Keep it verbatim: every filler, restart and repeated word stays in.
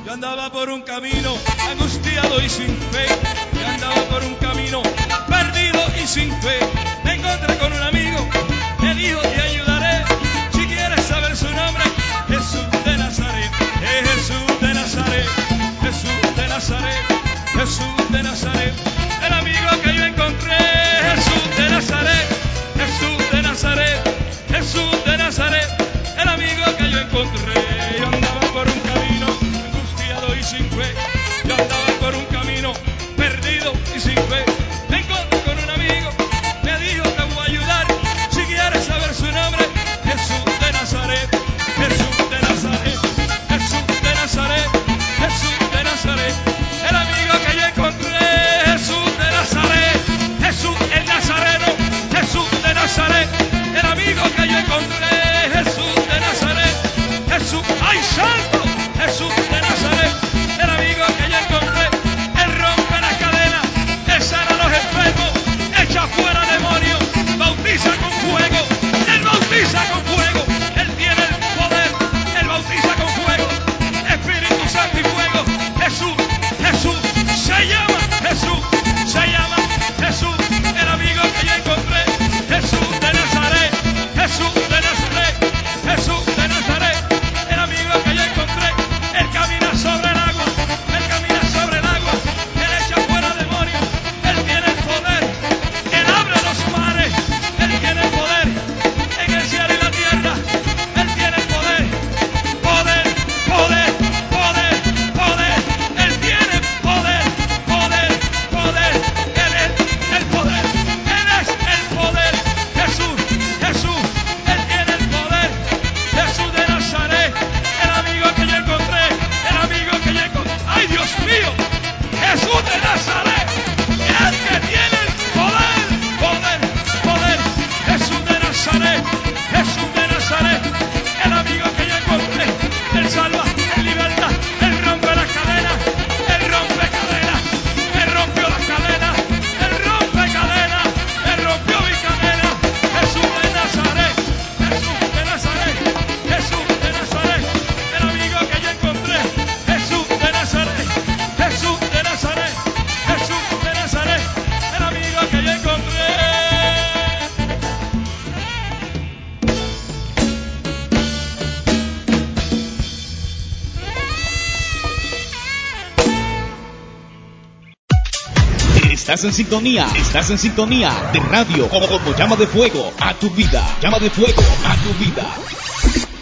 Yo andaba por un camino angustiado y sin fe. Yo andaba por un camino perdido y sin fe. Me encontré con un amigo, me dijo te ayudaré. Si quieres saber su nombre, Jesús de Nazaret. Es Jesús de Nazaret, Jesús de Nazaret, Jesús de Nazaret. El amigo que yo encontré, Jesús de Nazaret, Jesús de Nazaret, Jesús de Nazaret. El amigo que yo encontré. Yo andaba por un camino angustiado y sin fe. Yo andaba por un camino perdido y sin fe. Me encontré con un amigo, me dijo te voy a ayudar. Si quieres saber su nombre, Jesús de Nazaret, Jesús de Nazaret, Jesús de Nazaret, Jesús de Nazaret. El amigo que yo encontré, Jesús de Nazaret, Jesús el Nazareno, Jesús de Nazaret. El amigo que yo encontré, Jesús de Nazaret, Jesús, ¡ay santo! Jesús de Nazaret. El amigo que yo encontré, él rompe las cadenas, él sana a los enfermos, echa fuera demonios, bautiza con fuego, él bautiza con fuego, él tiene el poder, él bautiza con fuego, Espíritu Santo y fuego. Jesús, Jesús, se llama Jesús, se llama Jesús. El amigo que yo encontré, Jesús de Nazaret, Jesús de Nazaret, Jesús de Nazaret. El amigo que yo encontré, él camina sobre el agua, él camina sobre el agua, él echa fuera demonios, él tiene el poder, él abre los mares, él tiene el poder en el cielo y la tierra, él tiene el poder, poder, poder, poder, poder, él tiene poder, poder, poder, él es el poder, él es el poder, Jesús, Jesús, él tiene el poder, Jesús de Nazaret. El amigo que yo encontré, el amigo que yo encontré, ¡ay Dios mío! Jesús de Nazaret, el que tiene el poder, poder, poder, Jesús de Nazaret, Jesús de Nazaret. El amigo que yo encontré, él salva, él liberta, él rompe las cadenas, él rompe cadenas, él rompió las cadenas, él rompe cadenas, él rompió mi cadena. Jesús de Nazaret, Jesús de Nazaret, Jesús de Nazaret. El amigo que yo encontré, Jesús de Nazaret, Jesús de Nazaret, Jesús de Nazaret. El amigo que yo encontré. Estás en sintonía, estás en sintonía de radio como, como llama de fuego a tu vida, llama de fuego a tu vida.